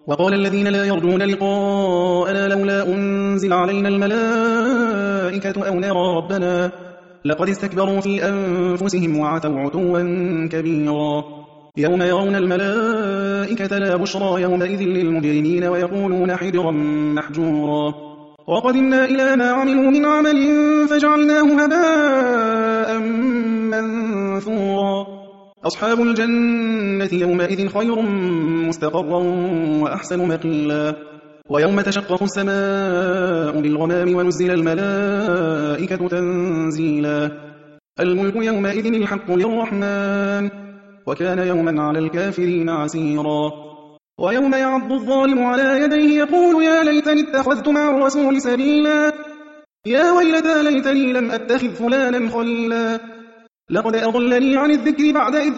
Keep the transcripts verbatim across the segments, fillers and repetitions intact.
وقال الذين لا يرجون لقاءنا لولا أنزل علينا الملائكة أو نرى ربنا لقد استكبروا في أنفسهم وعتوا عتوا كبيرا يوم يرون الملائكة لا بشرى يومئذ للمجرمين ويقولون حجرا محجورا وقدمنا إلى ما عملوا من عمل فجعلناه هباء منثورا أصحاب الجنة يومئذ خير مستقرا وأحسن مقيلا ويوم تشقق السماء بالغمام ونزل الملائكة تنزيلا الملك يومئذ الحق للرحمن وكان يوما على الكافرين عسيرا ويوم يعض الظالم على يديه يقول يا ليتني اتخذت مع الرسول سبيلا يا ويلتى ليتني لم أتخذ فلانا خليلا لقد أضلني عن الذكر بعد إذ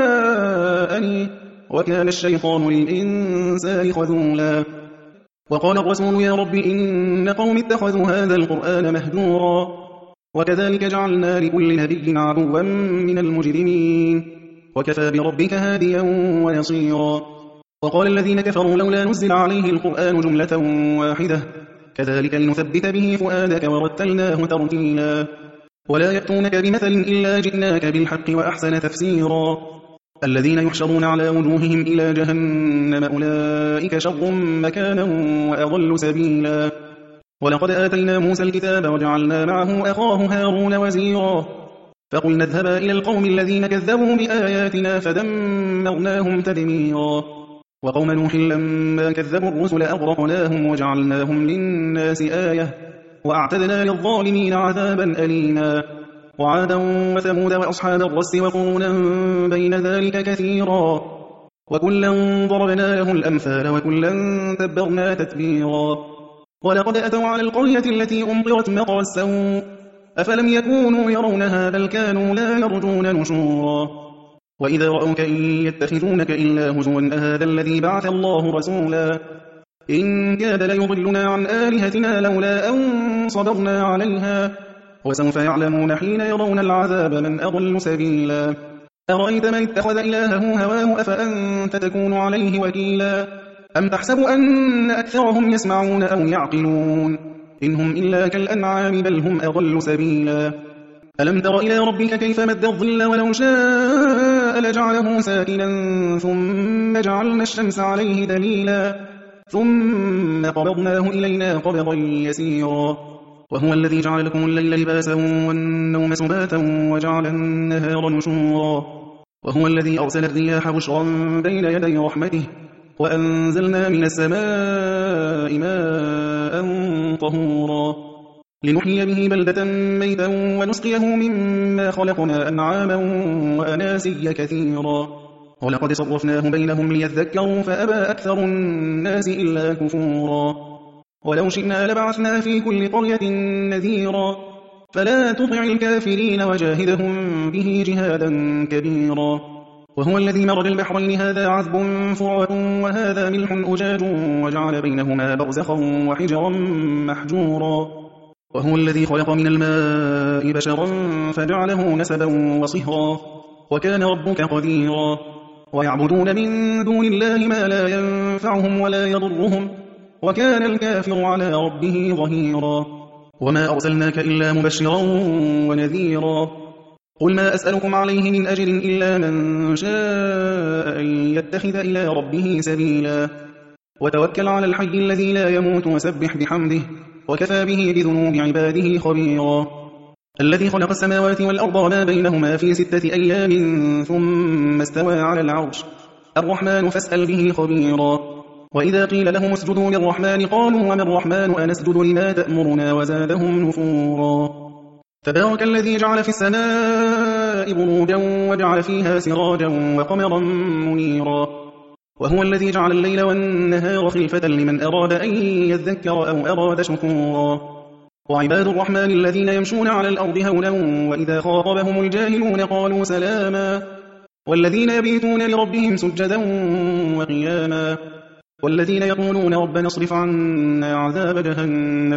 جاءني وكان الشيطان للإنسان خذولا وقال الرسول يا رب إن قوم اتخذوا هذا القرآن مهجورا وكذلك جعلنا لكل نبي عدوا من المجرمين وكفى بربك هاديا ونصيرا وقال الذين كفروا لولا نزل عليه القرآن جملة واحدة كذلك لنثبت به فؤادك ورتلناه ترتيلا ولا يأتونك بمثل إلا جئناك بالحق وأحسن تفسيرا الذين يحشرون على وجوههم إلى جهنم أولئك شر مكانا وأضل سبيلا ولقد آتينا موسى الكتاب وجعلنا معه أخاه هارون وزيرا فقلنا اذهبا إلى القوم الذين كذبوا بآياتنا فدمرناهم تدميرا وقوم نوح لما كذبوا الرسل أغرقناهم وجعلناهم للناس آية وأعتدنا للظالمين عذابا أليما وعادا وثمود وأصحاب الرس وقرونا بين ذلك كثيرا وكلا ضربنا له الأمثال وكلا تبرنا تتبيرا ولقد أتوا على القرية التي أمطرت مطر السوء أفلم يكونوا يرونها بل كانوا لا يرجون نشورا وإذا رأوك إن يتخذونك إلا هزوا أهذا الذي بعث الله رسولا إن كاد ليضلنا عن آلهتنا لولا أن صبرنا عليها وسوف يعلمون حين يرون العذاب من أضل سبيلا أرأيت من اتخذ إلهه هواه أفأنت تكون عليه وكيلا أم تحسب أن أكثرهم يسمعون أو يعقلون إنهم إلا كالأنعام بل هم أضل سبيلا ألم تر إلى ربك كيف مد الظل ولو شاء لجعله ساكنا ثم جعلنا الشمس عليه دليلا ثم قبضناه إلينا قبضا يسيرا وهو الذي جعل لكم الليل لباسا والنوم سباتا وجعل النهار نشورا وهو الذي أرسل الرياح بشرا بين يدي رحمته وأنزلنا من السماء ماء طهورا لنحيي به بلدة ميتا ونسقيه مما خلقنا أنعاما وأناسيا كثيرا ولقد صرفناه بينهم ليذكروا فأبى أكثر الناس إلا كفورا ولو شئنا لبعثنا في كل قرية نذيرا فلا تطع الكافرين وجاهدهم به جهادا كبيرا وهو الذي مرج البحرين هذا عذب فرات وهذا ملح أجاج وجعل بينهما برزخا وحجرا محجورا وهو الذي خلق من الماء بشرا فجعله نسبا وصهرا وكان ربك قديرا ويعبدون من دون الله ما لا ينفعهم ولا يضرهم وكان الكافر على ربه ظهيرا وما أرسلناك إلا مبشرا ونذيرا قل ما أسألكم عليه من أجر إلا من شاء أن يتخذ إلى ربه سبيلا وتوكل على الحي الذي لا يموت وسبح بحمده وكفى به بذنوب عباده خبيرا الذي خلق السماوات والأرض وما بينهما في ستة أيام ثم استوى على العرش الرحمن فاسأل به خبيرا وإذا قيل لهم اسجدوا للرحمن قالوا وما الرحمن أنسجد لما تأمرنا وزادهم نفورا تبارك الذي جعل في السماء بروجا وجعل فيها سراجا وقمرا منيرا وهو الذي جعل الليل والنهار خلفة لمن أراد أن يذكر أو أراد شكورا وعباد الرحمن الذين يمشون على الأرض هونا وإذا خاطبهم الجاهلون قالوا سلاما والذين يبيتون لربهم سجدا وقياما والذين يقولون ربنا اصرف عنا عذاب جهنم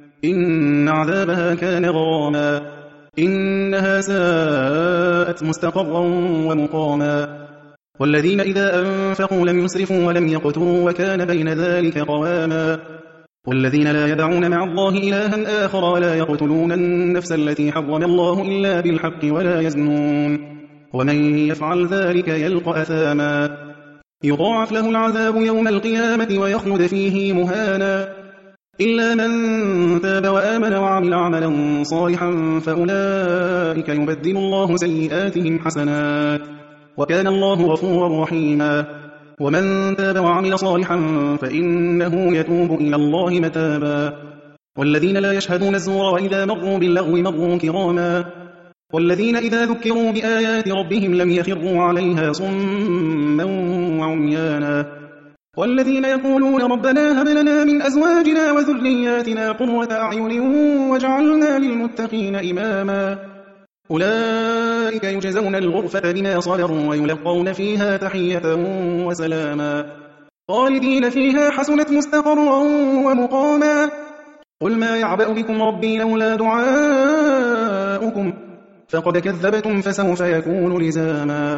إن عذابها كان غراما إنها ساءت مستقرا ومقاما والذين إذا أنفقوا لم يسرفوا ولم يقتروا وكان بين ذلك قواما والذين لا يدعون مع الله إلها آخر ولا يقتلون النفس التي حرم الله إلا بالحق ولا يزنون ومن يفعل ذلك يلقى أثاما يضاعف له العذاب يوم القيامة ويخلد فيه مهانا إلا من تاب وآمن وعمل عملا صالحا فأولئك يبدل الله سيئاتهم حسنات وكان الله غفورا رحيما ومن تاب وعمل صالحا فإنه يتوب إلى الله متابا والذين لا يشهدون الزور وإذا مروا باللغو مروا كراما والذين إذا ذكروا بآيات ربهم لم يخروا عليها صما وعميانا والذين يقولون ربنا هب لنا من أزواجنا وذرياتنا قرة أعين واجعلنا للمتقين إماما أولئك يجزون الغرفة بما صبروا ويلقون فيها تحية وسلاما خالدين فيها حسنت مستقرا ومقاما قل ما يعبأ بكم ربي لولا دعاؤكم فقد كذبتم فسوف يكون لزاما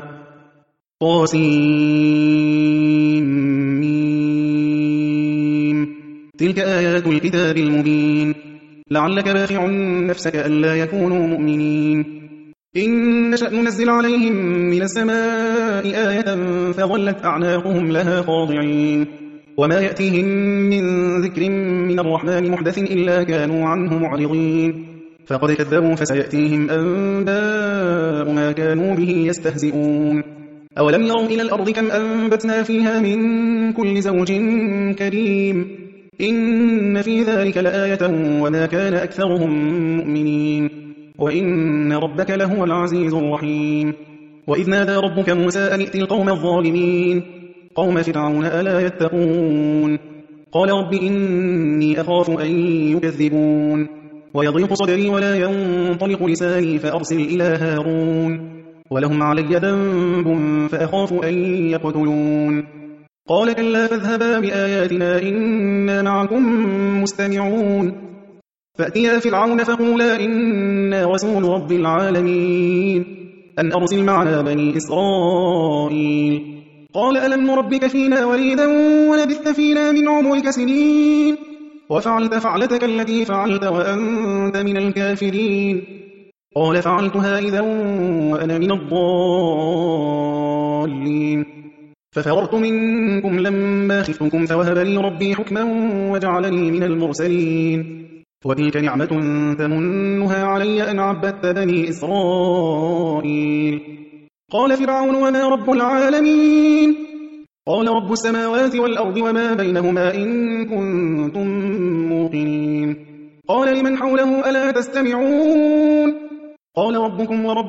طاسيم تلك آيات الكتاب المبين لعلك باخع نفسك ألا يكونوا مؤمنين إن نشأ ننزل عليهم من السماء آية فظلت أعناقهم لها خاضعين وما يأتيهم من ذكر من الرحمن محدث إلا كانوا عنه معرضين فقد كذبوا فسيأتيهم أنباء ما كانوا به يستهزئون أولم يروا إلى الأرض كم أنبتنا فيها من كل زوج كريم إن في ذلك لآية وما كان أكثرهم مؤمنين وإن ربك لهو العزيز الرحيم وإذ نادى ربك موسى أن ائت القوم الظالمين قوم فرعون ألا يتقون قال رب إني أخاف أن يكذبون ويضيق صدري ولا ينطلق لساني فأرسل إلى هارون ولهم علي ذنب فأخاف أن يقتلون قال كلا فاذهبا بآياتنا إنا معكم مستمعون فأتيا فرعون فقولا إنا رسول رب العالمين أن أرسل معنا بني إسرائيل قال ألم نربك فينا وليدا ولبثت فينا من عمرك سنين وفعلت فعلتك التي فعلت وأنت من الكافرين قال فعلتها إذا وأنا من الضالين ففررت منكم لما خفتكم فوهب لي ربي حكما وجعلني من المرسلين وتلك نعمة تمنها علي أن عبدت بني إسرائيل قال فرعون وما رب العالمين قال رب السماوات والأرض وما بينهما إن كنتم موقنين قال لمن حوله ألا تستمعون قال ربكم ورب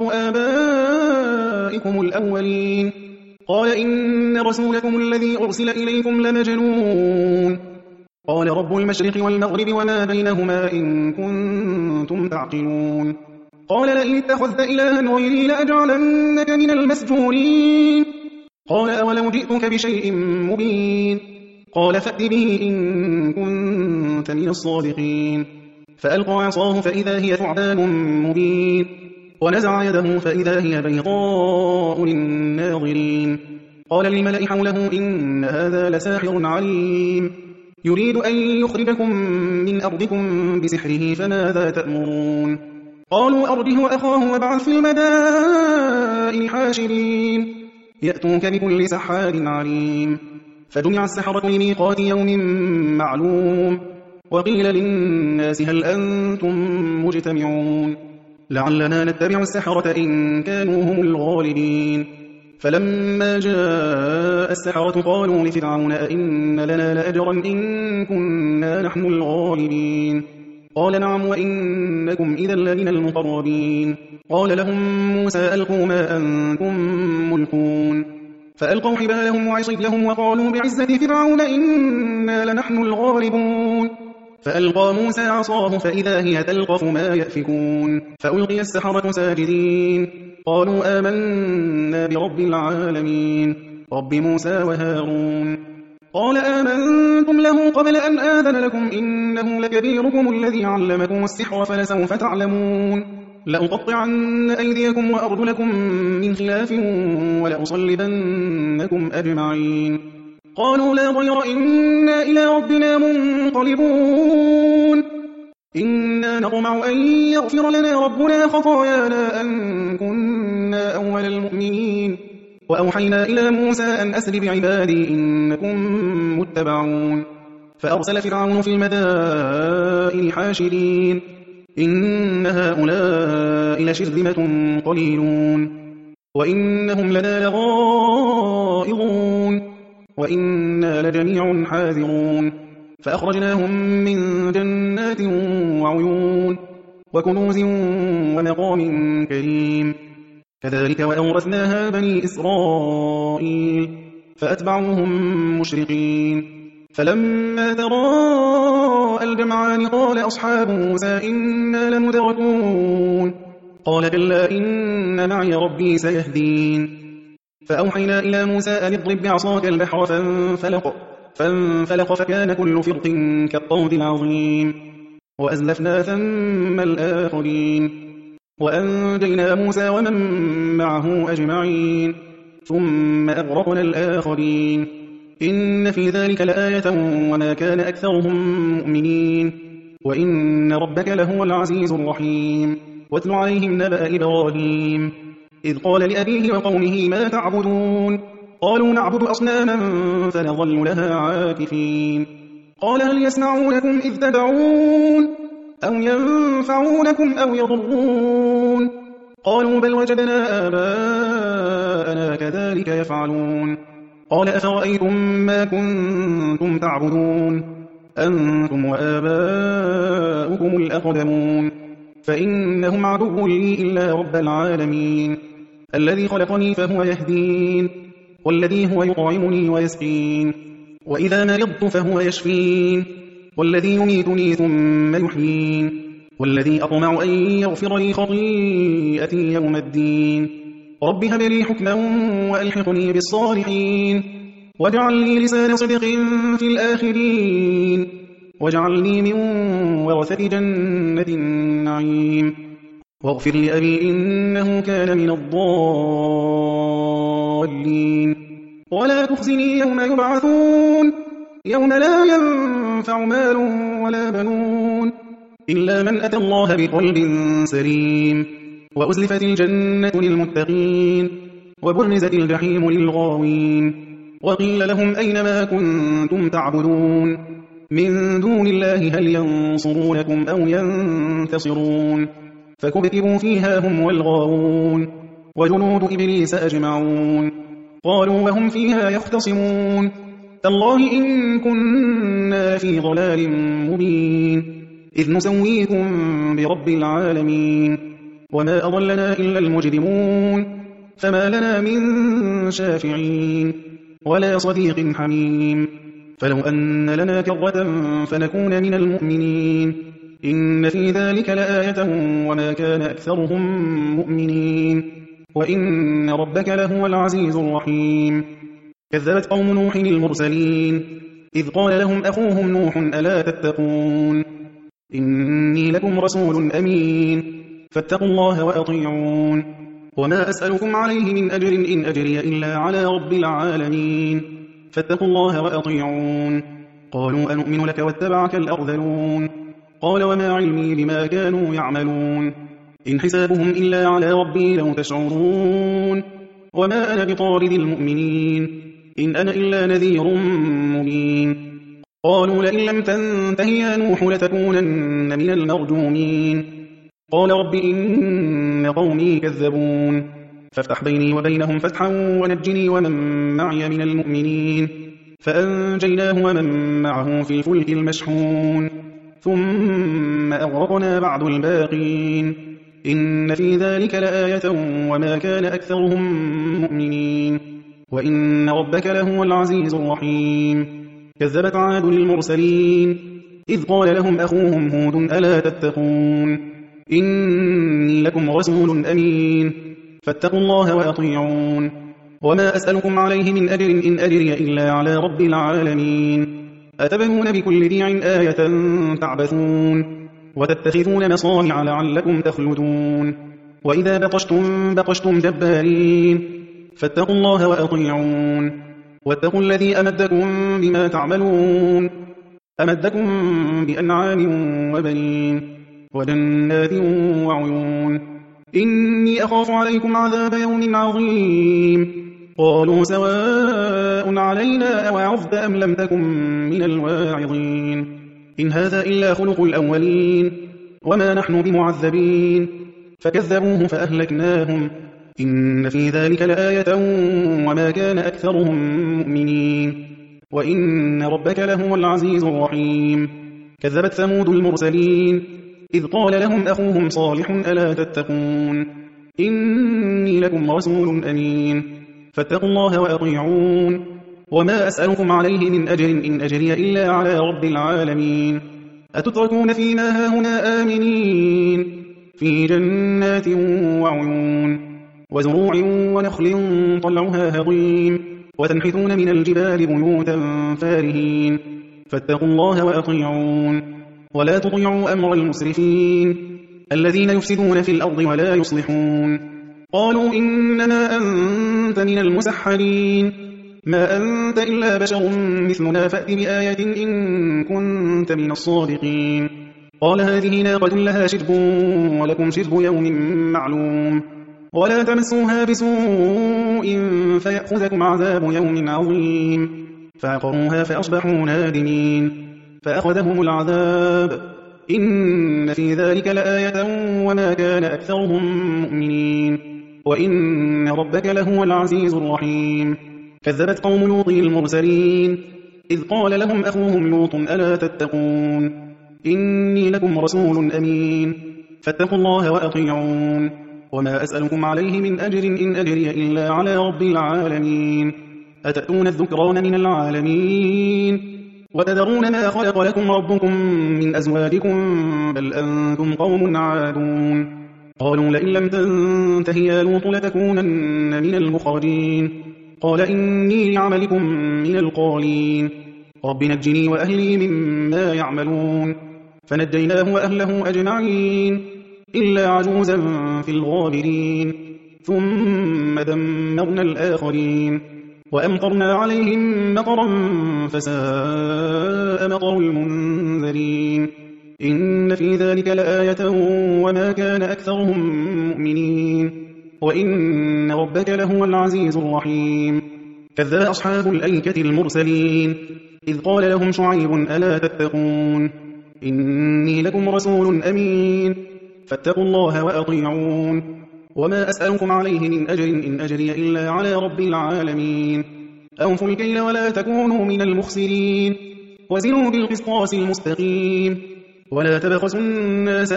آبائكم الأولين قال إن رسولكم الذي أرسل إليكم لمجنون قال رب المشرق والمغرب وما بينهما إن كنتم تعقلون قال لئن اتخذت إلها غيري لأجعلنك من المسجونين قال أولو جئتك بشيء مبين قال فأت به إن كنت من الصادقين فألقى عصاه فإذا هي ثعبان مبين ونزع يده فإذا هي بيضاء للناظرين قال للملأ حوله إن هذا لساحر عليم يريد أن يخرجكم من أرضكم بسحره فماذا تأمرون قالوا أرجه وأخاه وابعث في المدائن حاشرين يأتوك بكل سحار عليم فجمع السحرة لميقات يوم معلوم وقيل للناس هل أنتم مجتمعون لعلنا نتبع السحرة إن كانوا هم الغالبين فلما جاء السحرة قالوا لفرعون أئن لنا لأجرا إن كنا نحن الغالبين قال نعم وإنكم إذا لمن المقربين قال لهم موسى ألقوا ما أنتم ملقون فألقوا حبالهم وعصيهم وقالوا بعزة فرعون إنا لنحن الغالبون فألقى موسى عصاه فإذا هي تلقف ما يأفكون فألقي السحرة ساجدين قالوا آمنا برب العالمين رب موسى وهارون قال آمنتم له قبل أن آذن لكم إنه لكبيركم الذي علمكم السحر فلسوف تعلمون لأقطعن أيديكم وأرجلكم من خلاف ولأصلبنكم أجمعين. قالوا لا ضير إنا إلى ربنا منقلبون إنا نطمع أن يغفر لنا ربنا خطايانا أن كنا أول المؤمنين. وأوحينا إلى موسى أن أسر بعبادي إنكم متبعون. فأرسل فرعون في المدائن حاشرين إن هؤلاء لشرذمة قليلون وإنهم لنا لغائظون وإنا لجميع حاذرون. فأخرجناهم من جنات وعيون وكنوز ومقام كريم. كذلك وأورثناها بني إسرائيل فأتبعوهم مشرقين. فلما تراءى الجمعان قال أصحاب موسى إنا لمدركون قال كلا إن معي ربي سيهدين. فأوحينا إلى موسى أن اضرب بعصاك البحر فانفلق فانفلق فكان كل فرق كالطود العظيم. وأزلفنا ثم الآخرين وأنجينا موسى ومن معه أجمعين ثم أغرقنا الآخرين. إن في ذلك لآية وما كان أكثرهم مؤمنين وإن ربك لهو العزيز الرحيم. واتل عليهم نبأ إبراهيم إذ قال لأبيه وقومه ما تعبدون قالوا نعبد أصناما فنظل لها عاكفين. قال هل يسمعونكم إذ تدعون أو ينفعونكم أو يضرون قالوا بل وجدنا آباءنا كذلك يفعلون. قال أفرأيتم ما كنتم تعبدون أنتم وآباؤكم الأقدمون فإنهم عدو لي إلا رب العالمين الذي خلقني فهو يهدين والذي هو يطعمني ويسقين وإذا مرضت فهو يشفين والذي يميتني ثم يحيين والذي أطمع أن يغفر لي خطيئتي يوم الدين. رب هب لي حكما وألحقني بالصالحين واجعل لي لسان صدق في الآخرين واجعلني من ورثة جنة النعيم واغفر لأبي إنه كان من الضالين ولا تخزني يوم يبعثون يوم لا ينفع مال ولا بنون إلا من أتى الله بقلب سليم وأزلفت الجنة للمتقين وبرزت الجحيم للغاوين وقيل لهم أين ما كنتم تعبدون من دون الله هل ينصرونكم أو ينتصرون فكبكبوا فيها هم والغاوون وجنود إبليس أجمعون قالوا وهم فيها يختصمون تالله إن كنا في ضلال مبين إذ نسويكم برب العالمين وما أضلنا إلا المجرمون فما لنا من شافعين ولا صديق حميم فلو أن لنا كرة فنكون من المؤمنين إن في ذلك لآية وما كان أكثرهم مؤمنين وإن ربك لهو العزيز الرحيم. كذبت قوم نوح المرسلين إذ قال لهم أخوهم نوح ألا تتقون إني لكم رسول أمين فاتقوا الله وأطيعون وما أسألكم عليه من أجر إن أجري إلا على رب العالمين فاتقوا الله وأطيعون. قالوا أنؤمن لك واتبعك الأرذلون قال وما علمي بما كانوا يعملون إن حسابهم إلا على ربي لو تشعرون وما أنا بطارد المؤمنين إن أنا إلا نذير مبين. قالوا لئن لم تنته يا نوح لتكونن من المرجومين قال رب إن قومي كذبون فافتح بيني وبينهم فتحا ونجني ومن معي من المؤمنين فأنجيناه ومن معه في الفلك المشحون ثم أغرقنا بعد الباقين إن في ذلك لآية وما كان أكثرهم مؤمنين وإن ربك لهو العزيز الرحيم. كذبت عاد المرسلين إذ قال لهم أخوهم هود ألا تتقون إني لكم رسول أمين فاتقوا الله وأطيعون وما أسألكم عليه من أجر إن أجري إلا على رب العالمين أتبنون بكل ريع آية تعبثون وتتخذون مصانع لعلكم تخلدون وإذا بطشتم بطشتم جبارين فاتقوا الله وأطيعون واتقوا الذي أمدكم بما تعملون أمدكم بأنعام وبنين وجنات وعيون إني أخاف عليكم عذاب يوم عظيم قالوا سواء علينا أوعظت أم لم تكن من الواعظين إن هذا إلا خلق الأولين وما نحن بمعذبين فكذبوه فأهلكناهم إن في ذلك لآية وما كان أكثرهم مؤمنين وإن ربك لهو العزيز الرحيم كذبت ثمود المرسلين إذ قال لهم أخوهم صالح ألا تتقون إني لكم رسول أمين فاتقوا الله وأطيعون وما أسألكم عليه من أجر إن أجري إلا على رب العالمين أتتركون فيما هاهنا آمنين في جنات وعيون وزروع ونخل طلعها هضيم وتنحتون من الجبال بيوتا فارهين فاتقوا الله وأطيعون ولا تطيعوا أمر المسرفين الذين يفسدون في الأرض ولا يصلحون قالوا إنما أنت من المسحرين ما أنت إلا بشر مثلنا فأت بآية إن كنت من الصادقين قال هذه ناقة لها شرب ولكم شرب يوم معلوم ولا تمسوها بسوء فيأخذكم عذاب يوم عظيم فعقروها فأصبحوا نادمين فأخذهم العذاب إن في ذلك لآية وما كان أكثرهم مؤمنين وإن ربك لهو العزيز الرحيم كذبت قوم لوط المرسلين إذ قال لهم أخوهم لوط ألا تتقون إني لكم رسول أمين فاتقوا الله وأطيعون وما أسألكم عليه من أجر إن أجري إلا على رب العالمين أتأتون الذكران من العالمين وتذرون ما خلق لكم ربكم من أزواجكم بل أنتم قوم عادون قالوا لئن لم تنته يا لوط لتكونن من المخرجين قال إني لعملكم من القالين رب نجني وأهلي مما يعملون فنجيناه وأهله أجمعين إلا عجوزا في الغابرين ثم دمرنا الآخرين وأمطرنا عليهم مطرا فساء مطر المنذرين إن في ذلك لآية وما كان أكثرهم مؤمنين وإن ربك لهو العزيز الرحيم كذب أصحاب الأيكة المرسلين إذ قال لهم شعيب ألا تتقون إني لكم رسول أمين فاتقوا الله وأطيعون وما أسألكم عليه من أجر إن أجري إلا على رب العالمين أوفوا الكيل ولا تكونوا من المخسرين وزنوا بالقسطاس المستقيم ولا تبخسوا الناس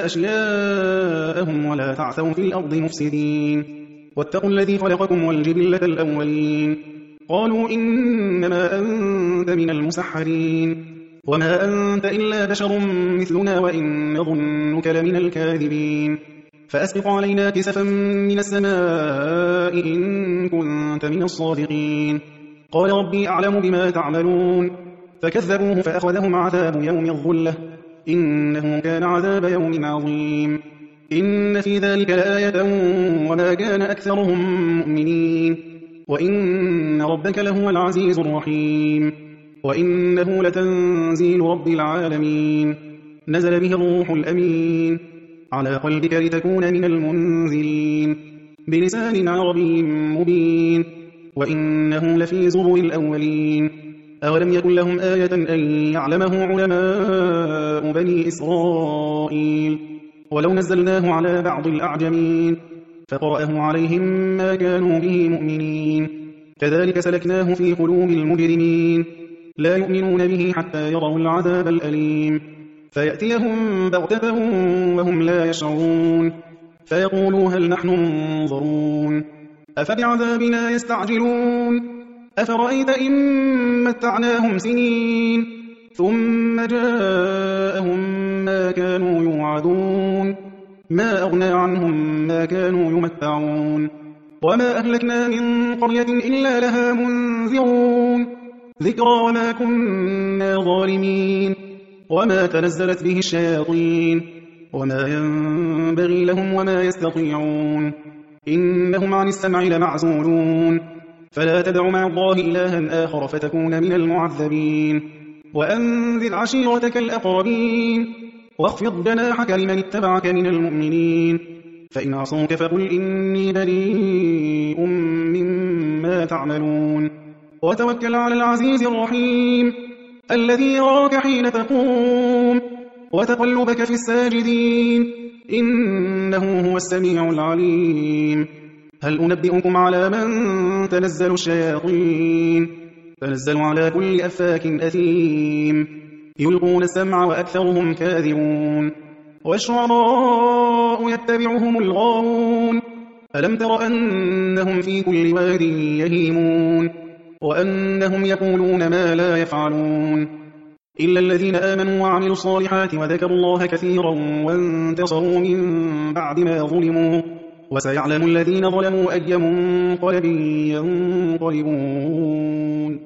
أشياءهم ولا تعثوا في الأرض مفسدين واتقوا الذي خلقكم والجبلة الأولين قالوا إنما أنت من المسحرين وما أنت إلا بشر مثلنا وإن نظنك لمن الكاذبين فأسبق علينا كسفا من السماء إن كنت من الصادقين قال ربي أعلم بما تعملون فكذبوه فأخذهم عذاب يوم الظلة إنه كان عذاب يوم عظيم إن في ذلك لآية وما كان أكثرهم مؤمنين وإن ربك لهو العزيز الرحيم وإنه لتنزيل رب العالمين نزل به الروح الأمين على قلبك لتكون من المنذرين بلسان عربي مبين وإنه لفي زبر الأولين أولم يكن لهم آية أن يعلمه علماء بني إسرائيل ولو نزلناه على بعض الأعجمين فقرأه عليهم ما كانوا به مؤمنين كذلك سلكناه في قلوب المجرمين لا يؤمنون به حتى يروا العذاب الأليم فيأتيهم بغتة وهم لا يشعرون فيقولوا هل نحن منظرون أفبعذابنا يستعجلون أفرأيت إن متعناهم سنين ثم جاءهم ما كانوا يوعدون ما أغنى عنهم ما كانوا يمتعون وما أهلكنا من قرية إلا لها منذرون ذكرى وما كنا ظالمين وما تنزلت به الشياطين وما ينبغي لهم وما يستطيعون إنهم عن السمع لمعزولون فلا تدع مع الله إلها آخر فتكون من المعذبين وأنذر عشيرتك الأقربين واخفض جناحك لمن اتبعك من المؤمنين فإن عصوك فقل إني بريء مما تعملون وتوكل على العزيز الرحيم الذي يراك حين تقوم وتقلبك في الساجدين إنه هو السميع العليم هل أنبئكم على من تنزل الشياطين تنزل على كل أفاك أثيم يلقون السمع وأكثرهم كاذبون والشعراء يتبعهم الغاوون ألم تر أنهم في كل واد يهيمون وأنهم يقولون ما لا يفعلون إلا الذين آمنوا وعملوا الصالحات وذكروا الله كثيرا وانتصروا من بعد ما ظلموا وسيعلم الذين ظلموا أي منقلب ينقلبون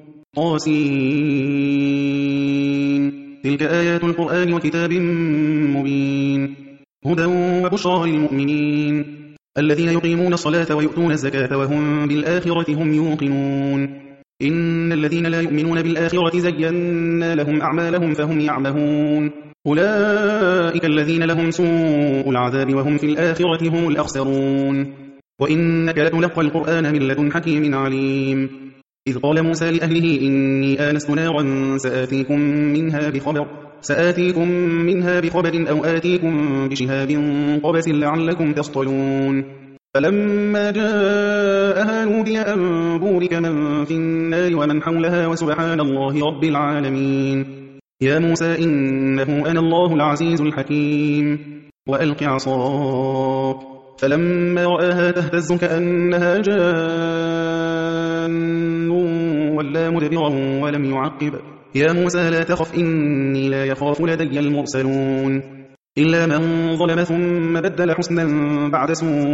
طاسين تلك آيات القرآن وكتاب مبين هدى وبشرى للمؤمنين الذين يقيمون الصلاة ويؤتون الزكاة وهم بالآخرة هم يوقنون إن الذين لا يؤمنون بالآخرة زينا لهم أعمالهم فهم يعمهون أولئك الذين لهم سوء العذاب وهم في الآخرة هم الأخسرون وإنك لتلقى القرآن من لدن حكيم عليم إذ قال موسى لأهله إني آنست نارا سآتيكم منها بخبر سآتيكم منها بخبر أو آتيكم بشهاب قبس لعلكم تصطلون فلما جاءها نودي أن بورك من في النار ومن حولها وسبحان الله رب العالمين يا موسى إنه أنا الله العزيز الحكيم وألق عصاك فلما رآها تهتز كأنها جان ولا مدبرا ولم يعقب يا موسى لا تخف إني لا يخاف لدي المرسلون إلا من ظلم ثم بدل حسنا بعد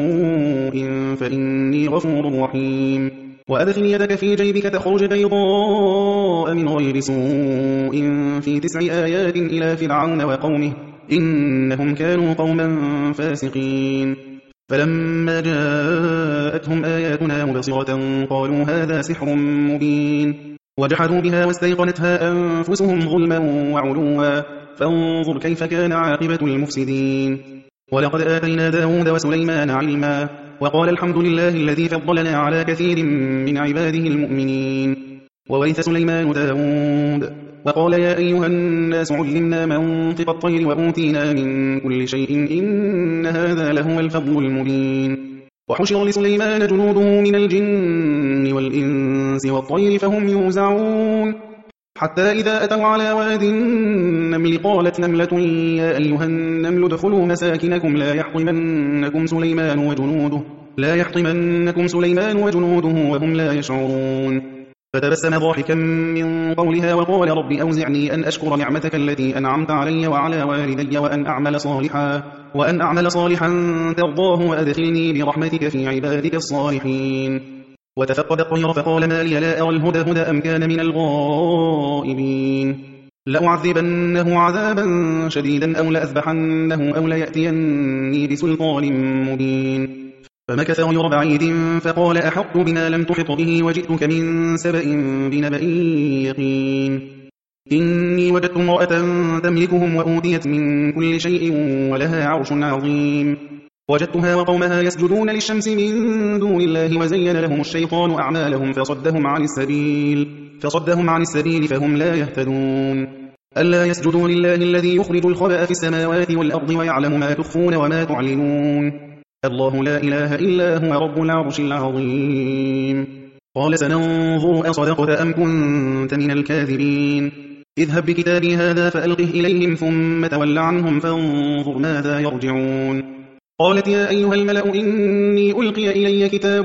سوء فإني غفور رحيم وأدخل يدك في جيبك تخرج بيضاء من غير سوء في تسع آيات إلى فرعون وقومه إنهم كانوا قوما فاسقين فلما جاءتهم آياتنا مبصرة قالوا هذا سحر مبين وجحدوا بها واستيقنتها أنفسهم ظلما وعلوا فانظر كيف كان عاقبة المفسدين ولقد آتينا داود وسليمان علما وقال الحمد لله الذي فضلنا على كثير من عباده المؤمنين وورث سليمان داود وقال يا أيها الناس علمنا منطق الطير وأوتينا من كل شيء إن هذا لهو الفضل المبين وحشر لسليمان جنوده من الجن والإنس والطير فهم يوزعون حتى إذا أتوا على واد النمل قالت نملة يا أيها النمل ادخلوا مساكنكم لا يحطمنكم سليمان وجنوده لا يحطمنكم سليمان وجنوده وهم لا يشعرون فتبسم ضاحكا من قولها وقال رب أوزعني أن أشكر نعمتك التي أنعمت علي وعلى والدي وأن أعمل صالحا وأن أعمل صالحا ترضاه وأدخلني برحمتك في عبادك الصالحين وتفقد الطير فقال ما لي لا أرى الهدى هدى أم كان من الغائبين لأعذبنه عذابا شديدا أو لأذبحنه أو ليأتيني بسلطان مبين فمكث غير بعيد فقال أحط بما لم تحط به وجئتك من سبأ بنبأ يقين إني وجدت امرأة تملكهم وأوتيت من كل شيء ولها عرش عظيم وجدتها وقومها يسجدون للشمس من دون الله وزين لهم الشيطان أعمالهم فصدهم عن السبيل فصدهم عن السبيل فهم لا يهتدون ألا يسجدوا لله الذي يخرج الخبأ في السماوات والأرض ويعلم ما تخفون وما تعلنون الله لا إله إلا هو رب العرش العظيم قال سننظر أصدقت أم كنت من الكاذبين اذهب بكتابي هذا فألقه إليهم ثم تول عنهم فانظر ماذا يرجعون قالت يا أيها الملأ إني ألقي إلي كتاب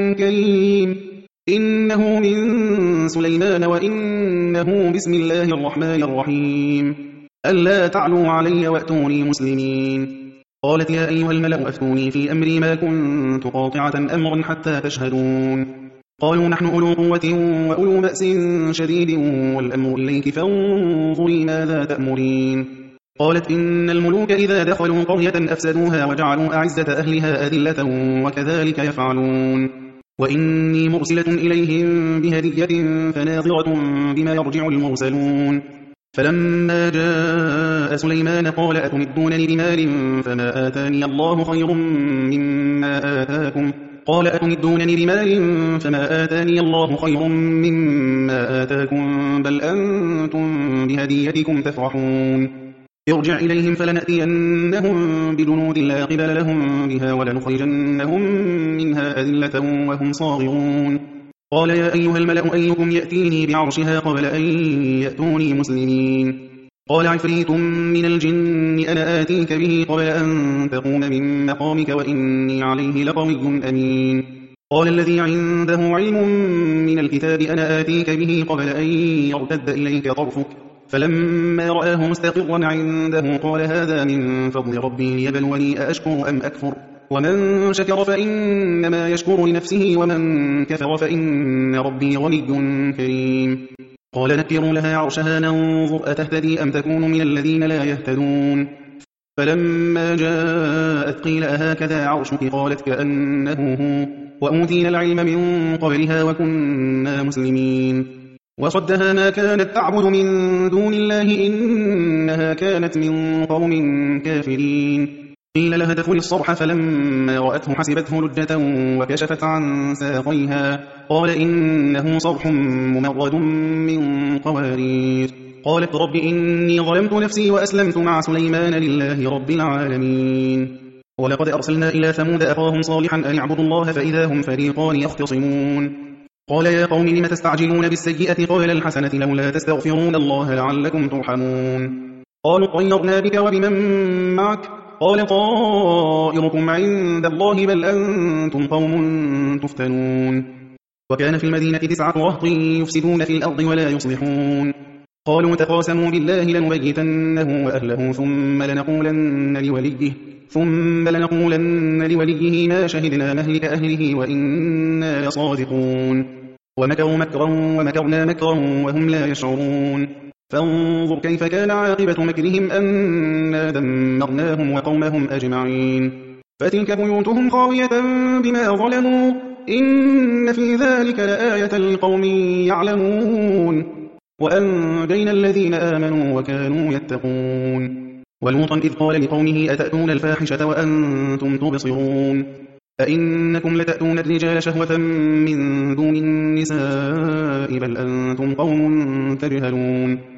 كريم إنه من سليمان وإنه بسم الله الرحمن الرحيم ألا تعلوا علي وأتوني مسلمين قالت يا أيها الملأ أفتوني في أمري ما كنت قاطعة أمرا حتى تشهدون قالوا نحن أولو قوة وأولو بأس شديد والأمر إليك فانظري ماذا تأمرين قالت إن الملوك إذا دخلوا قرية أفسدوها وجعلوا أعزة أهلها أذلة وكذلك يفعلون وإني مرسلة إليهم بهدية فناظرة بما يرجع المرسلون فلما جاء سليمان قال أتمدونني بمال فما آتاني الله خير مما آتاكم قال أتمدونني بمال فما آتاني الله خير مما آتاكم بل أنتم بهديتكم تفرحون ارجع إليهم فلنأتينهم بجنود لا قبل لهم بها ولنخرجنهم منها أذلة وهم صاغرون قال يا أيها الملأ أيكم يأتيني بعرشها قبل أن يأتوني مسلمين قال عفريت من الجن أنا آتيك به قبل أن تقوم من مقامك وإني عليه لقوي أمين قال الذي عنده علم من الكتاب أنا آتيك به قبل أن يرتد إليك طرفك فلما رآه مستقرا عنده قال هذا من فضل ربي ليبلوني أأشكر أم أكفر ومن شكر فإنما يشكر لنفسه ومن كفر فإن ربي غني كريم قال نكروا لها عرشها ننظر أتهتدي أم تكون من الذين لا يهتدون فلما جاءت قيل أهكذا عرشك قالت كأنه هو وأوتينا العلم من قبلها وكنا مسلمين وصدها ما كانت تعبد من دون الله إنها كانت من قوم كافرين قيل لها ادخلي الصرح فلما رأته حسبته لجة وكشفت عن ساقيها قال إنه صرح ممرد من قوارير قالت رب إني ظلمت نفسي وأسلمت مع سليمان لله رب العالمين ولقد أرسلنا إلى ثمود أخاهم صالحا أن اعبدوا الله فإذا هم فريقان يختصمون قال يا قوم لم تستعجلون بالسيئة قبل الحسنة لولا تستغفرون الله لعلكم ترحمون قالوا طيرنا بك وبمن معك قال طائركم عند الله بل أنتم قوم تفتنون وكان في المدينة تسعة رهط يفسدون في الأرض ولا يصلحون قالوا تقاسموا بالله لنبيتنه وأهله ثم لنقولن لوليه ثم لنقولن لوليه ما شهدنا مهلك أهله وإنا لصادقون ومكروا مكرا ومكرنا مكرا وهم لا يشعرون فانظر كيف كان عاقبة مكرهم أنا دمرناهم وقومهم أجمعين فتلك بيوتهم خاوية بما ظلموا إن في ذلك لآية لقوم يعلمون وأنجينا الذين آمنوا وكانوا يتقون ولوطا إذ قال لقومه أتأتون الفاحشة وأنتم تبصرون أئنكم لتأتون الرجال شهوة من دون النساء بل أنتم قوم تجهلون